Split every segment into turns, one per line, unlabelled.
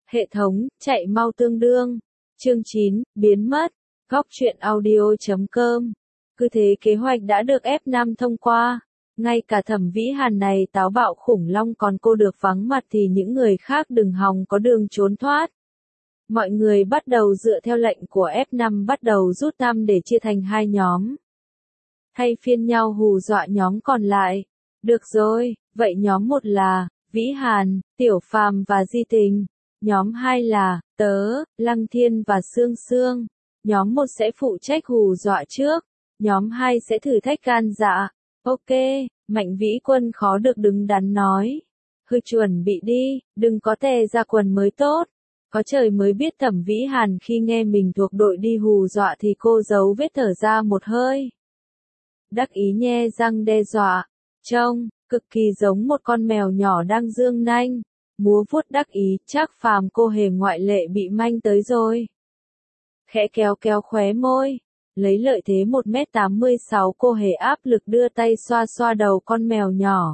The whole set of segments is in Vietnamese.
Hệ thống, chạy mau tương đương. Chương 9, biến mất. Góc truyện audio.com. Cứ thế kế hoạch đã được F5 thông qua. Ngay cả Thẩm Vĩ Hàn này táo bạo khủng long còn cô được vắng mặt thì những người khác đừng hòng có đường trốn thoát. Mọi người bắt đầu dựa theo lệnh của F5 bắt đầu rút thăm để chia thành hai nhóm. Thay phiên nhau hù dọa nhóm còn lại. Được rồi, vậy nhóm 1 là Vĩ Hàn, Tiểu Phàm và Di Tình. Nhóm 2 là tớ, Lăng Thiên và Sương Sương. Nhóm 1 sẽ phụ trách hù dọa trước. Nhóm 2 sẽ thử thách gan dạ. Ok, Mạnh Vĩ Quân khó được đứng đắn nói. Chuẩn bị đi, đừng có tè ra quần mới tốt. Có trời mới biết Thẩm Vĩ Hàn khi nghe mình thuộc đội đi hù dọa thì cô giấu vết thở ra một hơi. Đắc ý nhe răng đe dọa. Trông, cực kỳ giống một con mèo nhỏ đang dương nanh. Múa vuốt đắc ý, Trác Phàm cô hề ngoại lệ bị manh tới rồi. Khẽ kéo kéo khóe môi. Lấy lợi thế 1m86 cô hề áp lực đưa tay xoa xoa đầu con mèo nhỏ.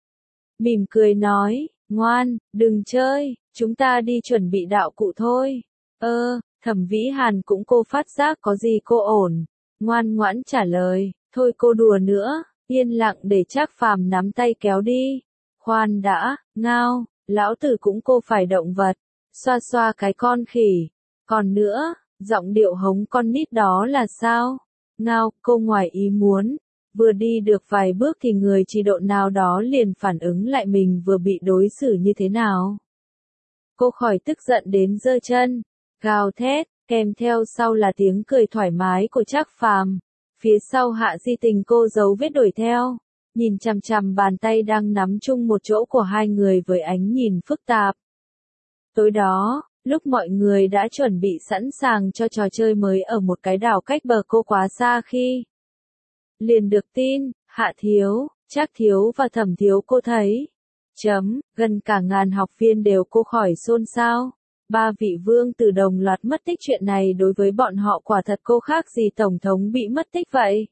Mỉm cười nói, ngoan, đừng chơi, chúng ta đi chuẩn bị đạo cụ thôi. Thẩm Vĩ Hàn cũng cô phát giác có gì cô ổn. Ngoan ngoãn trả lời, thôi cô đùa nữa, yên lặng để Trác Phàm nắm tay kéo đi. Khoan đã, ngao, lão tử cũng cô phải động vật. Xoa xoa cái con khỉ. Còn nữa, giọng điệu hống con nít đó là sao? Ngao, cô ngoài ý muốn. Vừa đi được vài bước thì người chỉ độ nào đó liền phản ứng lại mình vừa bị đối xử như thế nào. Cô khỏi tức giận đến giơ chân, gào thét, kèm theo sau là tiếng cười thoải mái của Trác Phàm. Phía sau Hạ Di Tình cô giấu vết đuổi theo, nhìn chằm chằm bàn tay đang nắm chung một chỗ của hai người với ánh nhìn phức tạp. Tối đó, lúc mọi người đã chuẩn bị sẵn sàng cho trò chơi mới ở một cái đảo cách bờ cô quá xa khi liền được tin, Hạ Thiếu, Trác Thiếu và Thẩm Thiếu cô thấy. Gần cả ngàn học viên đều cô khỏi xôn xao. 3 vị vương tử đồng loạt mất tích, chuyện này đối với bọn họ quả thật cô khác gì tổng thống bị mất tích vậy.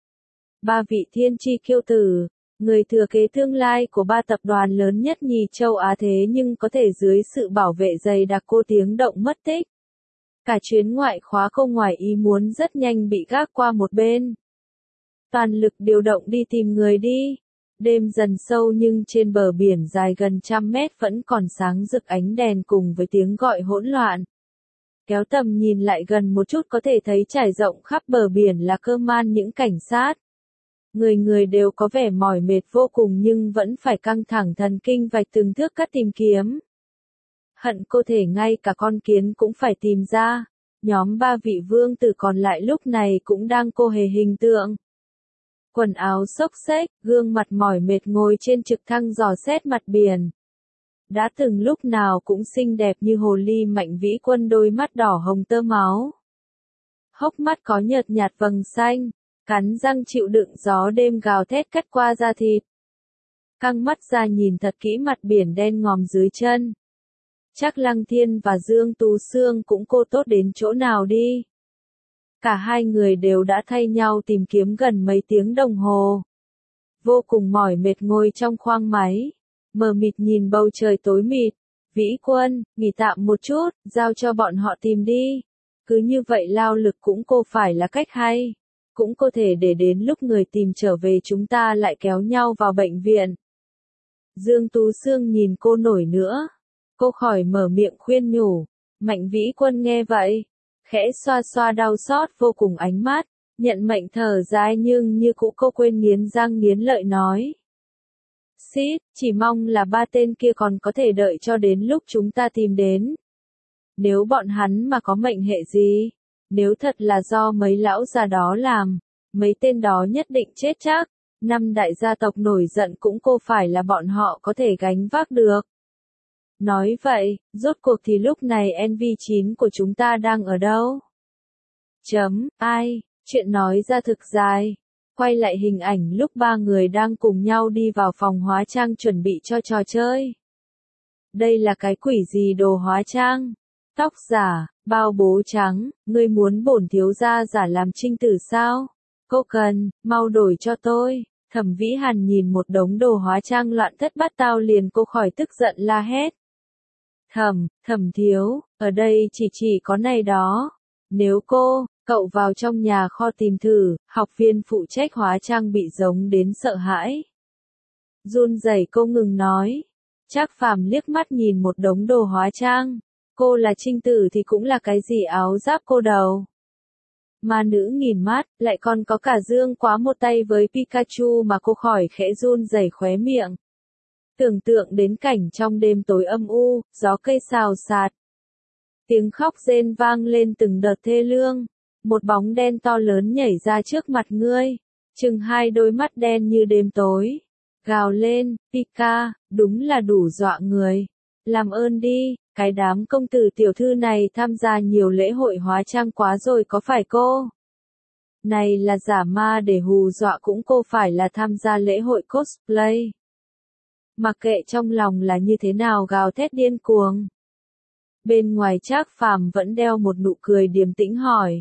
3 vị thiên chi kiêu tử, người thừa kế tương lai của 3 tập đoàn lớn nhất nhì châu Á thế nhưng có thể dưới sự bảo vệ dày đặc cô tiếng động mất tích. Cả chuyến ngoại khóa không ngoài ý muốn rất nhanh bị gác qua một bên. Toàn lực điều động đi tìm người đi. Đêm dần sâu nhưng trên bờ biển dài gần 100 mét vẫn còn sáng rực ánh đèn cùng với tiếng gọi hỗn loạn. Kéo tầm nhìn lại gần một chút có thể thấy trải rộng khắp bờ biển là cơ man những cảnh sát. Người người đều có vẻ mỏi mệt vô cùng nhưng vẫn phải căng thẳng thần kinh vạch từng thước cắt tìm kiếm. Hận cô thể ngay cả con kiến cũng phải tìm ra. Nhóm 3 vị vương tử còn lại lúc này cũng đang cô hề hình tượng. Quần áo xốc xếch, gương mặt mỏi mệt ngồi trên trực thăng dò xét mặt biển. Đã từng lúc nào cũng xinh đẹp như hồ ly Mạnh Vĩ Quân, đôi mắt đỏ hồng tơ máu. Hốc mắt có nhợt nhạt vầng xanh, cắn răng chịu đựng gió đêm gào thét cắt qua da thịt. Căng mắt ra nhìn thật kỹ mặt biển đen ngòm dưới chân. Chắc Lăng Thiên và Dương Tú Sương cũng cô tốt đến chỗ nào đi. Cả hai người đều đã thay nhau tìm kiếm gần mấy tiếng đồng hồ. Vô cùng mỏi mệt ngồi trong khoang máy. Mờ mịt nhìn bầu trời tối mịt. Vĩ Quân, nghỉ tạm một chút, giao cho bọn họ tìm đi. Cứ như vậy lao lực cũng cô phải là cách hay. Cũng có thể để đến lúc người tìm trở về chúng ta lại kéo nhau vào bệnh viện. Dương Tú Sương nhìn cô nổi nữa. Cô khỏi mở miệng khuyên nhủ. Mạnh Vĩ Quân nghe vậy. Khẽ xoa xoa đau xót vô cùng ánh mắt, nhận mệnh thở dài nhưng như cũ cô quên nghiến răng nghiến lợi nói. Xít, chỉ mong là 3 tên kia còn có thể đợi cho đến lúc chúng ta tìm đến. Nếu bọn hắn mà có mệnh hệ gì, nếu thật là do mấy lão già đó làm, mấy tên đó nhất định chết chắc. 5 đại gia tộc nổi giận cũng cô phải là bọn họ có thể gánh vác được. Nói vậy, rốt cuộc thì lúc này NV9 của chúng ta đang ở đâu? Chuyện nói ra thực dài. Quay lại hình ảnh lúc 3 người đang cùng nhau đi vào phòng hóa trang chuẩn bị cho trò chơi. Đây là cái quỷ gì đồ hóa trang? Tóc giả, bao bố trắng, ngươi muốn bổn thiếu gia giả làm trinh tử sao? Cô cần, mau đổi cho tôi. Thẩm Vĩ Hàn nhìn một đống đồ hóa trang loạn thất bát tao liền cô khỏi tức giận la hét. Thẩm thiếu, ở đây chỉ có này đó. Nếu cậu vào trong nhà kho tìm thử, học viên phụ trách hóa trang bị giống đến sợ hãi. Run rẩy cô ngừng nói. Trác Phàm liếc mắt nhìn một đống đồ hóa trang. Cô là trinh tử thì cũng là cái gì áo giáp cô đầu. Ma nữ nghìn mắt, lại còn có cả dương quá một tay với Pikachu mà cô khỏi khẽ run rẩy khóe miệng. Tưởng tượng đến cảnh trong đêm tối âm u, gió cây xào xạc. Tiếng khóc rên vang lên từng đợt thê lương. Một bóng đen to lớn nhảy ra trước mặt ngươi. Chừng hai đôi mắt đen như đêm tối. Gào lên, Pika, đúng là đủ dọa người. Làm ơn đi, cái đám công tử tiểu thư này tham gia nhiều lễ hội hóa trang quá rồi có phải cô? Này là giả ma để hù dọa cũng cô phải là tham gia lễ hội cosplay. Mặc kệ trong lòng là như thế nào gào thét điên cuồng. Bên ngoài Trác Phàm vẫn đeo một nụ cười điềm tĩnh hỏi.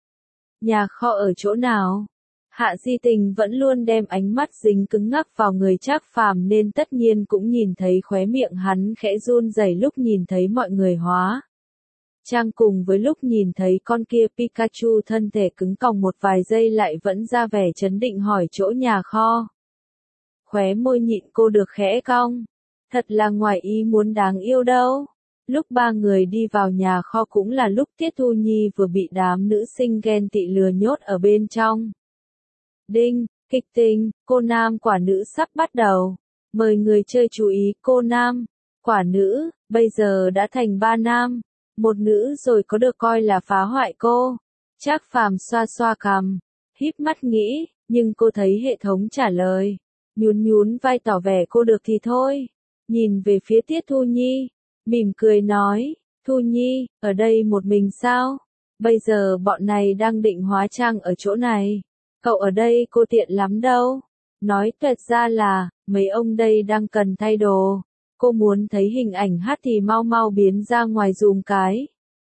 Nhà kho ở chỗ nào? Hạ Di Tình vẫn luôn đem ánh mắt dính cứng ngắc vào người Trác Phàm nên tất nhiên cũng nhìn thấy khóe miệng hắn khẽ run rẩy lúc nhìn thấy mọi người hóa trang cùng với lúc nhìn thấy con kia Pikachu thân thể cứng còng một vài giây lại vẫn ra vẻ trấn định hỏi chỗ nhà kho. Khóe môi nhịn cô được khẽ cong. Thật là ngoài ý muốn đáng yêu đâu. Lúc ba người đi vào nhà kho cũng là lúc Tiết Thu Nhi vừa bị đám nữ sinh ghen tị lừa nhốt ở bên trong. Đinh, kịch tính, cô nam quả nữ sắp bắt đầu. Mời người chơi chú ý cô nam, quả nữ, bây giờ đã thành ba nam. Một nữ rồi có được coi là phá hoại cô. Trác Phàm xoa xoa cằm, híp mắt nghĩ, nhưng cô thấy hệ thống trả lời. Nhún vai tỏ vẻ cô được thì thôi. Nhìn về phía Tiết Thu Nhi, mỉm cười nói, Thu Nhi, ở đây một mình sao? Bây giờ bọn này đang định hóa trang ở chỗ này. Cậu ở đây cô tiện lắm đâu. Nói tuyệt ra là, mấy ông đây đang cần thay đồ. Cô muốn thấy hình ảnh hát thì mau mau biến ra ngoài dùm cái.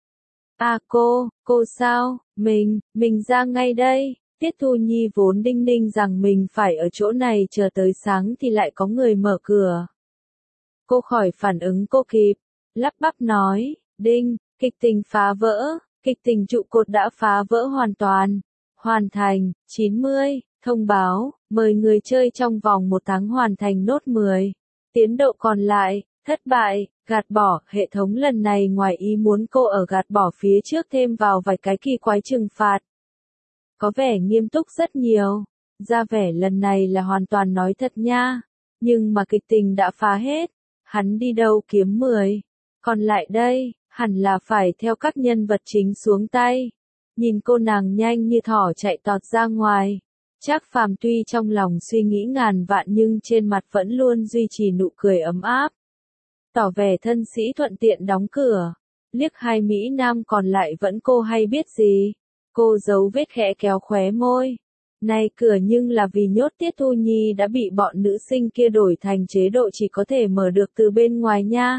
À cô sao? Mình ra ngay đây. Tiết Thu Nhi vốn đinh ninh rằng mình phải ở chỗ này chờ tới sáng thì lại có người mở cửa. Cô khỏi phản ứng cô kịp, lắp bắp nói, đinh, kịch tình phá vỡ, kịch tình trụ cột đã phá vỡ hoàn toàn. Hoàn thành, 90, thông báo, mời người chơi trong vòng 1 tháng hoàn thành nốt 10. Tiến độ còn lại, thất bại, gạt bỏ, hệ thống lần này ngoài ý muốn cô ở gạt bỏ phía trước thêm vào vài cái kỳ quái trừng phạt. Có vẻ nghiêm túc rất nhiều, ra vẻ lần này là hoàn toàn nói thật nha, nhưng mà kịch tình đã phá hết, hắn đi đâu kiếm 10. Còn lại đây, hẳn là phải theo các nhân vật chính xuống tay. Nhìn cô nàng nhanh như thỏ chạy tọt ra ngoài. Trác Phàm tuy trong lòng suy nghĩ ngàn vạn nhưng trên mặt vẫn luôn duy trì nụ cười ấm áp. Tỏ vẻ thân sĩ thuận tiện đóng cửa. Liếc hai Mỹ Nam còn lại vẫn cô hay biết gì. Cô giấu vết khẽ kéo khóe môi. Này cửa nhưng là vì nhốt Tiết Thu Nhi đã bị bọn nữ sinh kia đổi thành chế độ chỉ có thể mở được từ bên ngoài nha.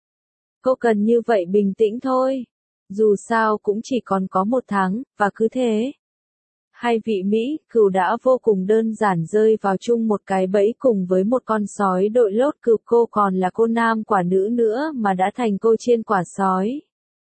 Cô cần như vậy bình tĩnh thôi. Dù sao cũng chỉ còn có 1 tháng, và cứ thế. Hai vị Mỹ cừu đã vô cùng đơn giản rơi vào chung một cái bẫy cùng với một con sói đội lốt cừu. Cô còn là cô nam quả nữ nữa mà đã thành cô chiên quả sói.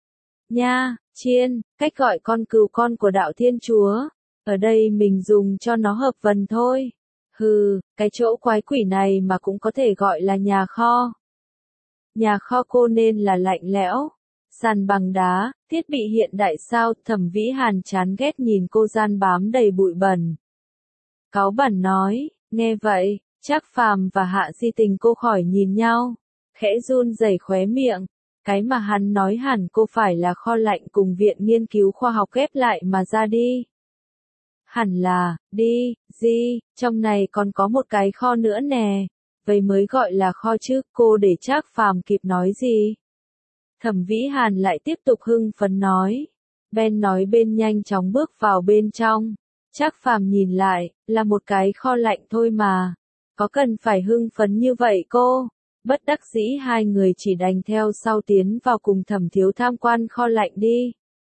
Nha, chiên, cách gọi con cừu con của đạo Thiên Chúa. Ở đây mình dùng cho nó hợp vần thôi. Hừ, cái chỗ quái quỷ này mà cũng có thể gọi là nhà kho. Nhà kho cô nên là lạnh lẽo. Sàn bằng đá, thiết bị hiện đại sao? Thẩm Vĩ Hàn chán ghét nhìn cô gian bám đầy bụi bẩn. Cáu bẩn nói, nghe vậy, Trác Phàm và Hạ Di Tình cô khỏi nhìn nhau, khẽ run rẩy khóe miệng. Cái mà hắn nói hẳn cô phải là kho lạnh cùng viện nghiên cứu khoa học ghép lại mà ra đi. Hẳn là, trong này còn có một cái kho nữa nè. Vậy mới gọi là kho chứ, cô để Trác Phàm kịp nói gì. Thẩm Vĩ Hàn lại tiếp tục hưng phấn nói. Ben nói bên nhanh chóng bước vào bên trong. Trác Phàm nhìn lại, là một cái kho lạnh thôi mà. Có cần phải hưng phấn như vậy cô? Bất đắc dĩ hai người chỉ đành theo sau tiến vào cùng Thẩm Thiếu tham quan kho lạnh đi.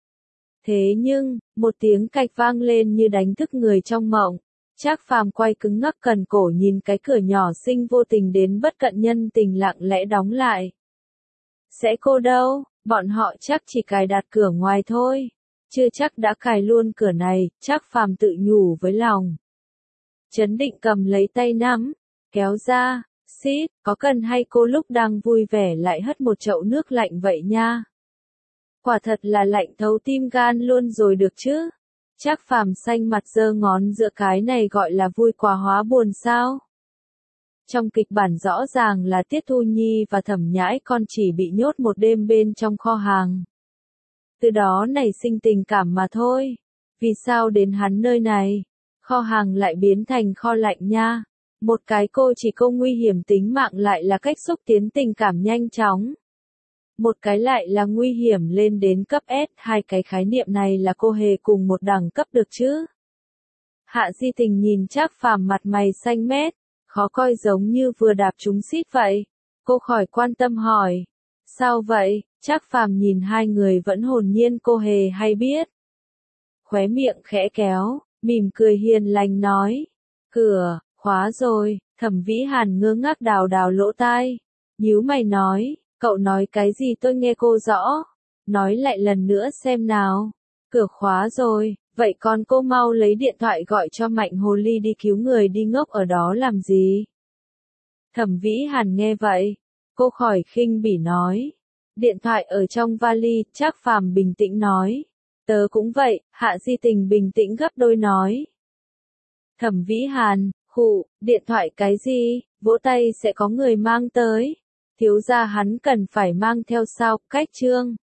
Thế nhưng, một tiếng cạch vang lên như đánh thức người trong mộng. Trác Phàm quay cứng ngắc cần cổ nhìn cái cửa nhỏ xinh vô tình đến bất cận nhân tình lặng lẽ đóng lại. Sẽ cô đâu, bọn họ chắc chỉ cài đặt cửa ngoài thôi. Chưa chắc đã cài luôn cửa này, Trác Phàm tự nhủ với lòng. Trấn định cầm lấy tay nắm, kéo ra, xít, có cần hay cô lúc đang vui vẻ lại hất một chậu nước lạnh vậy nha. Quả thật là lạnh thấu tim gan luôn rồi được chứ. Trác Phàm xanh mặt giơ ngón giữa, cái này gọi là vui quá hóa buồn sao? Trong kịch bản rõ ràng là Tiết Thu Nhi và Thẩm Nhãi Con chỉ bị nhốt một đêm bên trong kho hàng. Từ đó nảy sinh tình cảm mà thôi. Vì sao đến hắn nơi này, kho hàng lại biến thành kho lạnh nha? Một cái cô nguy hiểm tính mạng lại là cách xúc tiến tình cảm nhanh chóng. Một cái lại là nguy hiểm lên đến cấp S, hai cái khái niệm này là cô hề cùng một đẳng cấp được chứ? Hạ Di Tình nhìn Trác Phàm mặt mày xanh mét, khó coi giống như vừa đạp trúng xít vậy. Cô khỏi quan tâm hỏi. Sao vậy? Trác Phàm nhìn hai người vẫn hồn nhiên cô hề hay biết. Khóe miệng khẽ kéo, mỉm cười hiền lành nói. Cửa, khóa rồi. Thẩm Vĩ Hàn ngơ ngác đào đào lỗ tai. Nhíu mày nói, cậu nói cái gì tôi nghe cô rõ. Nói lại lần nữa xem nào. Cửa khóa rồi, vậy con cô mau lấy điện thoại gọi cho Mạnh Hồ Ly đi cứu người đi ngốc ở đó làm gì. Thẩm Vĩ Hàn nghe vậy, cô khỏi khinh bỉ nói. Điện thoại ở trong vali, Trác Phàm bình tĩnh nói. Tớ cũng vậy, Hạ Di Tình bình tĩnh gấp đôi nói. Thẩm Vĩ Hàn, khụ, điện thoại cái gì, vỗ tay sẽ có người mang tới. Thiếu gia hắn cần phải mang theo sao, cách chương.